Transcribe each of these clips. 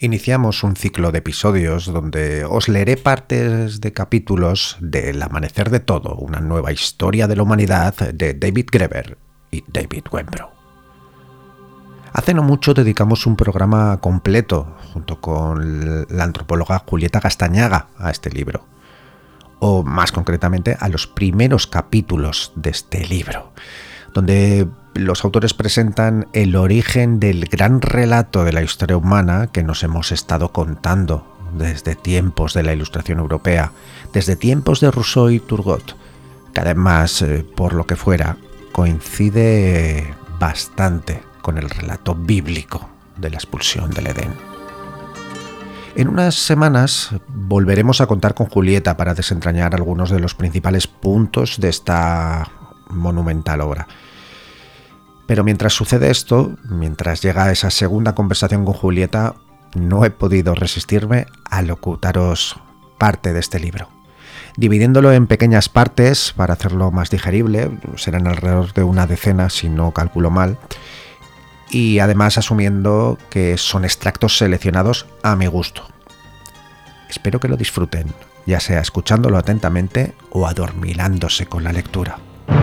Iniciamos un ciclo de episodios donde os leeré partes de capítulos del Amanecer de Todo, una nueva historia de la humanidad de David Graeber y David Wengrow. Hace no mucho dedicamos un programa completo, junto con la antropóloga Julieta Castañaga, a este libro, o más concretamente a los primeros capítulos de este libro, donde los autores presentan el origen del gran relato de la historia humana que nos hemos estado contando desde tiempos de la Ilustración Europea, desde tiempos de Rousseau y Turgot, que además, por lo que fuera, coincide bastante con el relato bíblico de la expulsión del Edén. En unas semanas volveremos a contar con Julieta para desentrañar algunos de los principales puntos de esta monumental obra. Pero mientras sucede esto, mientras llega esa segunda conversación con Julieta, no he podido resistirme a locutaros parte de este libro. Dividiéndolo en pequeñas partes para hacerlo más digerible, serán alrededor de una decena si no calculo mal, y además asumiendo que son extractos seleccionados a mi gusto. Espero que lo disfruten, ya sea escuchándolo atentamente o adormilándose con la lectura.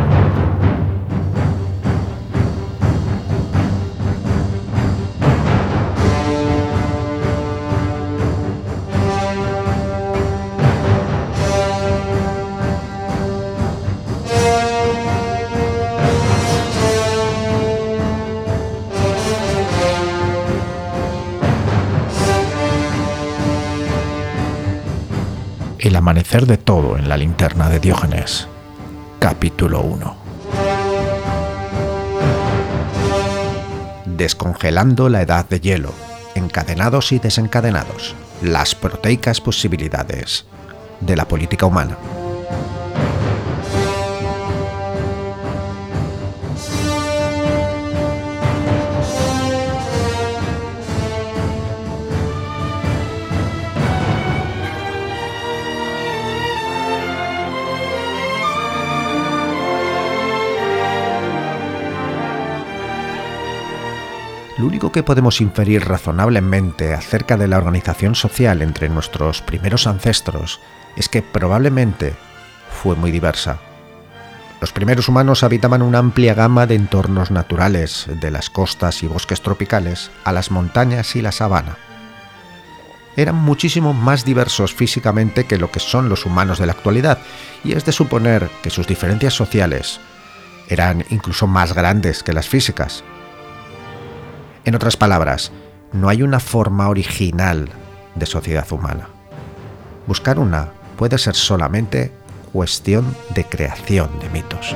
El amanecer de todo en la linterna de Diógenes, capítulo 1. Descongelando la edad de hielo, encadenados y desencadenados, las proteicas posibilidades de la política humana. Lo único que podemos inferir razonablemente acerca de la organización social entre nuestros primeros ancestros es que probablemente fue muy diversa. Los primeros humanos habitaban una amplia gama de entornos naturales, de las costas y bosques tropicales a las montañas y la sabana. Eran muchísimo más diversos físicamente que lo que son los humanos de la actualidad, y es de suponer que sus diferencias sociales eran incluso más grandes que las físicas. En otras palabras, no hay una forma original de sociedad humana. Buscar una puede ser solamente cuestión de creación de mitos.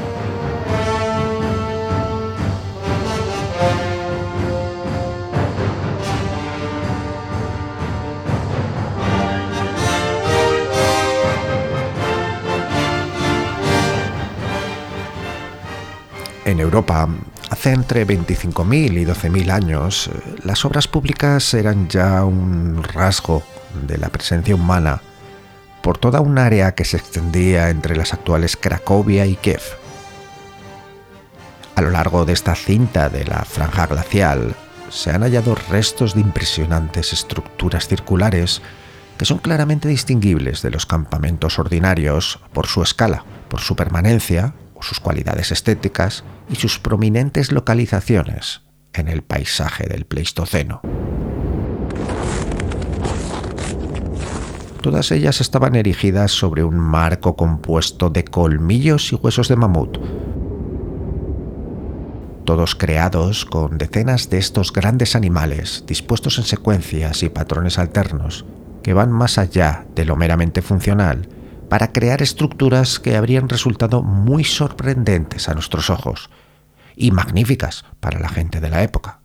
En Europa, hace entre 25.000 y 12.000 años, las obras públicas eran ya un rasgo de la presencia humana por toda un área que se extendía entre las actuales Cracovia y Kiev. A lo largo de esta cinta de la franja glacial se han hallado restos de impresionantes estructuras circulares que son claramente distinguibles de los campamentos ordinarios por su escala, por su permanencia, o sus cualidades estéticas y sus prominentes localizaciones en el paisaje del Pleistoceno. Todas ellas estaban erigidas sobre un marco compuesto de colmillos y huesos de mamut, todos creados con decenas de estos grandes animales dispuestos en secuencias y patrones alternos que van más allá de lo meramente funcional para crear estructuras que habrían resultado muy sorprendentes a nuestros ojos y magníficas para la gente de la época.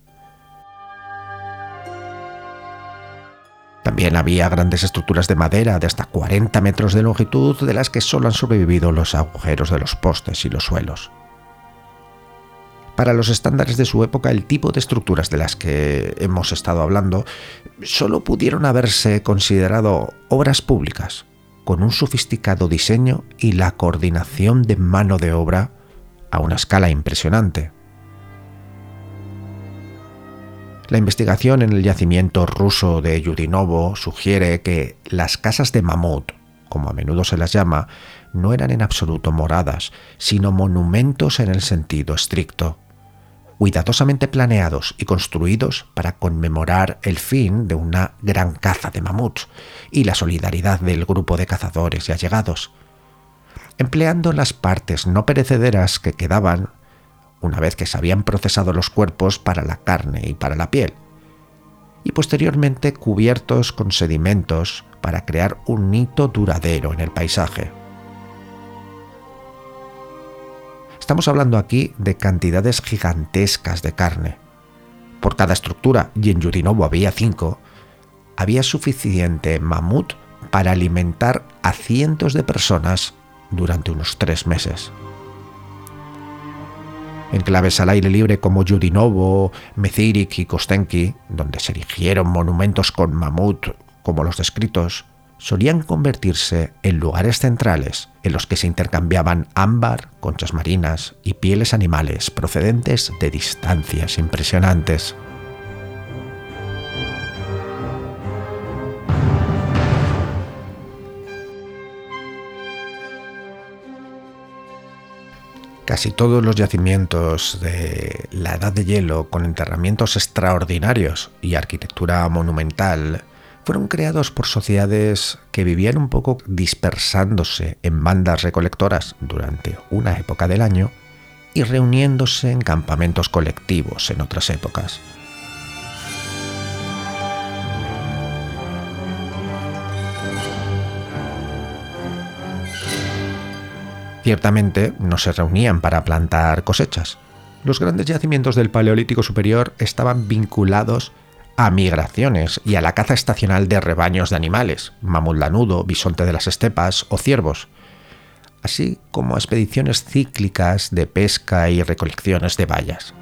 También había grandes estructuras de madera de hasta 40 metros de longitud, de las que solo han sobrevivido los agujeros de los postes y los suelos. Para los estándares de su época, el tipo de estructuras de las que hemos estado hablando solo pudieron haberse considerado obras públicas, con un sofisticado diseño y la coordinación de mano de obra a una escala impresionante. La investigación en el yacimiento ruso de Yudinovo sugiere que las casas de mamut, como a menudo se las llama, no eran en absoluto moradas, sino monumentos en el sentido estricto, cuidadosamente planeados y construidos para conmemorar el fin de una gran caza de mamuts y la solidaridad del grupo de cazadores y allegados, empleando las partes no perecederas que quedaban una vez que se habían procesado los cuerpos para la carne y para la piel, y posteriormente cubiertos con sedimentos para crear un hito duradero en el paisaje. Estamos hablando aquí de cantidades gigantescas de carne. Por cada estructura, y en Yudinovo había 5, había suficiente mamut para alimentar a cientos de personas durante unos 3 meses. Enclaves al aire libre como Yudinovo, Mezirich y Kostenki, donde se erigieron monumentos con mamut como los descritos, solían convertirse en lugares centrales en los que se intercambiaban ámbar, conchas marinas y pieles animales procedentes de distancias impresionantes. Casi todos los yacimientos de la Edad de Hielo, con enterramientos extraordinarios y arquitectura monumental, fueron creados por sociedades que vivían un poco dispersándose en bandas recolectoras durante una época del año y reuniéndose en campamentos colectivos en otras épocas. Ciertamente no se reunían para plantar cosechas. Los grandes yacimientos del Paleolítico Superior estaban vinculados a migraciones y a la caza estacional de rebaños de animales, mamut lanudo, bisonte de las estepas o ciervos, así como a expediciones cíclicas de pesca y recolecciones de bayas.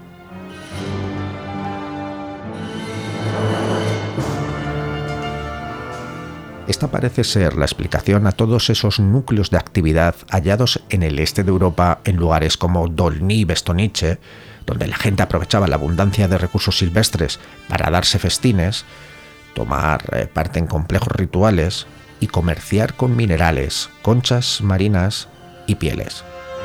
Esta parece ser la explicación a todos esos núcleos de actividad hallados en el este de Europa en lugares como Dolní y Bestonice, donde la gente aprovechaba la abundancia de recursos silvestres para darse festines, tomar parte en complejos rituales y comerciar con minerales, conchas marinas y pieles.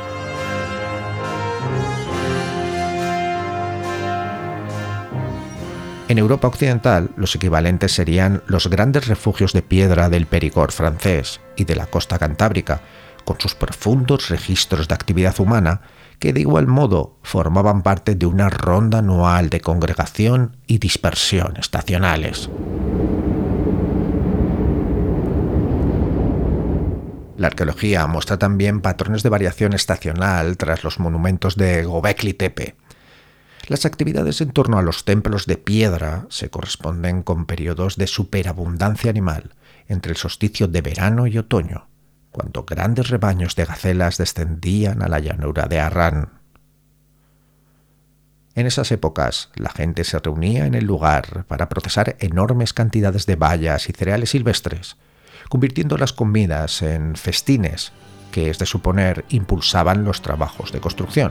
En Europa occidental, los equivalentes serían los grandes refugios de piedra del Périgord francés y de la costa cantábrica, con sus profundos registros de actividad humana que de igual modo formaban parte de una ronda anual de congregación y dispersión estacionales. La arqueología muestra también patrones de variación estacional tras los monumentos de Göbekli Tepe. Las actividades en torno a los templos de piedra se corresponden con periodos de superabundancia animal entre el solsticio de verano y otoño, cuando grandes rebaños de gacelas descendían a la llanura de Harran. En esas épocas, la gente se reunía en el lugar para procesar enormes cantidades de bayas y cereales silvestres, convirtiendo las comidas en festines que, es de suponer, impulsaban los trabajos de construcción.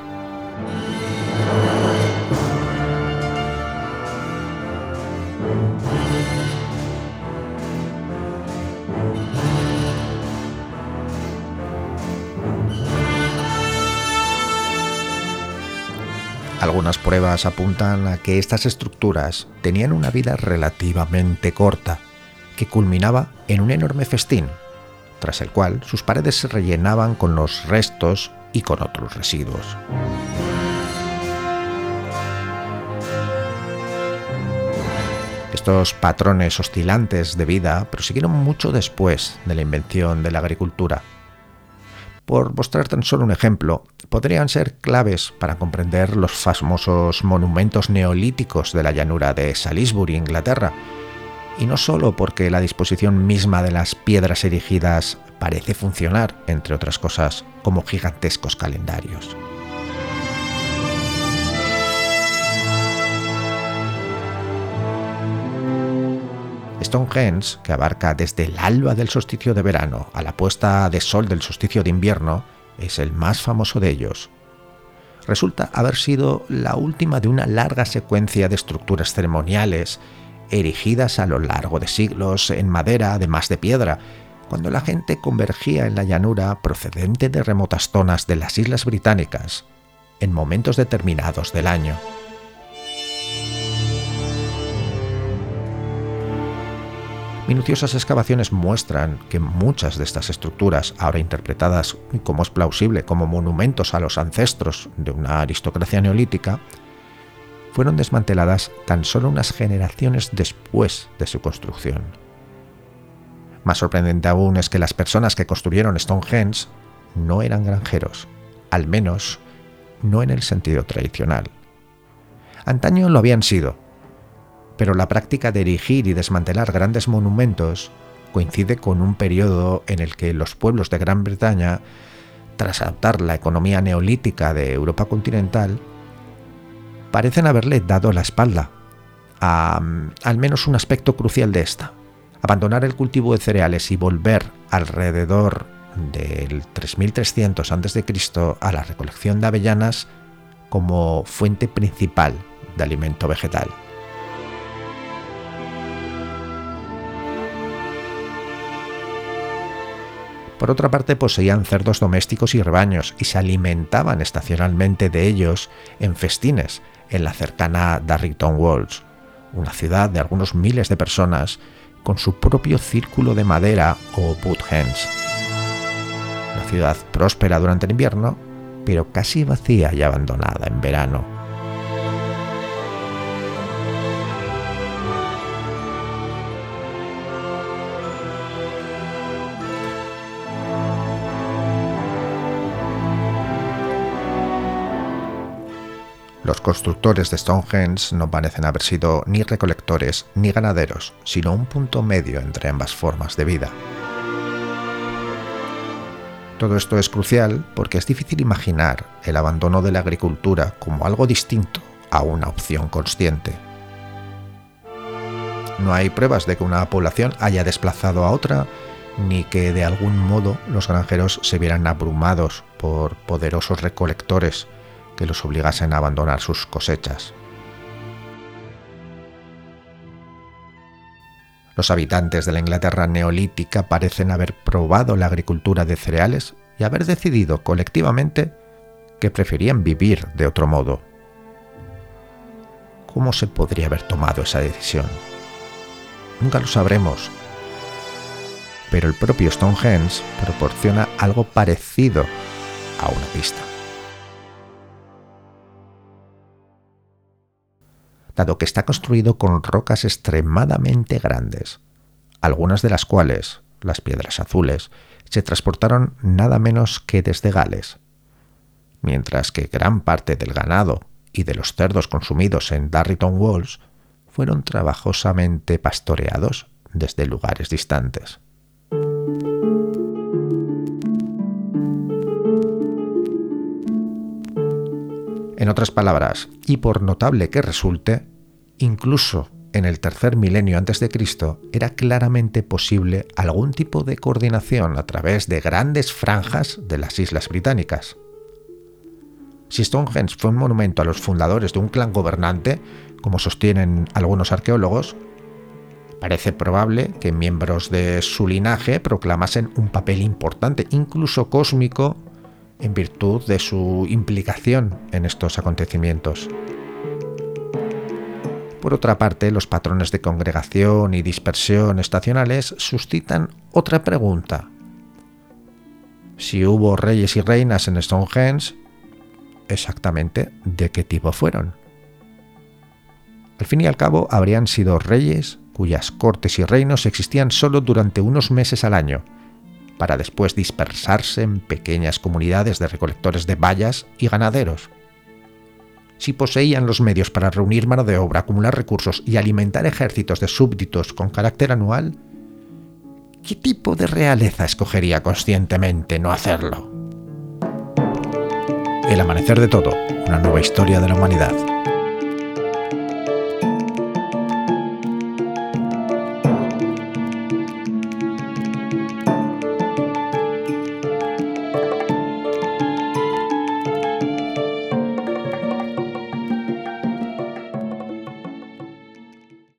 Algunas pruebas apuntan a que estas estructuras tenían una vida relativamente corta, que culminaba en un enorme festín, tras el cual sus paredes se rellenaban con los restos y con otros residuos. Estos patrones oscilantes de vida prosiguieron mucho después de la invención de la agricultura. Por mostrar tan solo un ejemplo, podrían ser claves para comprender los famosos monumentos neolíticos de la llanura de Salisbury, Inglaterra, y no solo porque la disposición misma de las piedras erigidas parece funcionar, entre otras cosas, como gigantescos calendarios. Stonehenge, que abarca desde el alba del solsticio de verano a la puesta de sol del solsticio de invierno, es el más famoso de ellos. resulta haber sido la última de una larga secuencia de estructuras ceremoniales erigidas a lo largo de siglos en madera, además de piedra, cuando la gente convergía en la llanura procedente de remotas zonas de las Islas Británicas en momentos determinados del año. Minuciosas excavaciones muestran que muchas de estas estructuras, ahora interpretadas como es plausible como monumentos a los ancestros de una aristocracia neolítica, fueron desmanteladas tan solo unas generaciones después de su construcción. Más sorprendente aún es que las personas que construyeron Stonehenge no eran granjeros, al menos no en el sentido tradicional. Antaño lo habían sido, pero la práctica de erigir y desmantelar grandes monumentos coincide con un periodo en el que los pueblos de Gran Bretaña, tras adoptar la economía neolítica de Europa continental, parecen haberle dado la espalda a al menos un aspecto crucial de esta: abandonar el cultivo de cereales y volver alrededor del 3300 a.C. a la recolección de avellanas como fuente principal de alimento vegetal. Por otra parte, poseían cerdos domésticos y rebaños y se alimentaban estacionalmente de ellos en festines en la cercana Darrington Walls, una ciudad de algunos miles de personas con su propio círculo de madera o Woodhenge. Una ciudad próspera durante el invierno, pero casi vacía y abandonada en verano. Los constructores de Stonehenge no parecen haber sido ni recolectores ni ganaderos, sino un punto medio entre ambas formas de vida. Todo esto es crucial porque es difícil imaginar el abandono de la agricultura como algo distinto a una opción consciente. No hay pruebas de que una población haya desplazado a otra, ni que de algún modo los granjeros se vieran abrumados por poderosos recolectores que los obligasen a abandonar sus cosechas. Los habitantes de la Inglaterra neolítica parecen haber probado la agricultura de cereales y haber decidido colectivamente que preferían vivir de otro modo. ¿Cómo se podría haber tomado esa decisión? Nunca lo sabremos, pero el propio Stonehenge proporciona algo parecido a una pista. Dado que está construido con rocas extremadamente grandes, algunas de las cuales, las piedras azules, se transportaron nada menos que desde Gales, mientras que gran parte del ganado y de los cerdos consumidos en Darrington Walls fueron trabajosamente pastoreados desde lugares distantes. En otras palabras, y por notable que resulte, incluso en el tercer milenio antes de Cristo era claramente posible algún tipo de coordinación a través de grandes franjas de las Islas Británicas. Si Stonehenge fue un monumento a los fundadores de un clan gobernante, como sostienen algunos arqueólogos, parece probable que miembros de su linaje proclamasen un papel importante, incluso cósmico, en virtud de su implicación en estos acontecimientos. Por otra parte, los patrones de congregación y dispersión estacionales suscitan otra pregunta. Si hubo reyes y reinas en Stonehenge, ¿exactamente de qué tipo fueron? Al fin y al cabo, habrían sido reyes cuyas cortes y reinos existían solo durante unos meses al año, para después dispersarse en pequeñas comunidades de recolectores de bayas y ganaderos. Si poseían los medios para reunir mano de obra, acumular recursos y alimentar ejércitos de súbditos con carácter anual, ¿qué tipo de realeza escogería conscientemente no hacerlo? El amanecer de todo, una nueva historia de la humanidad.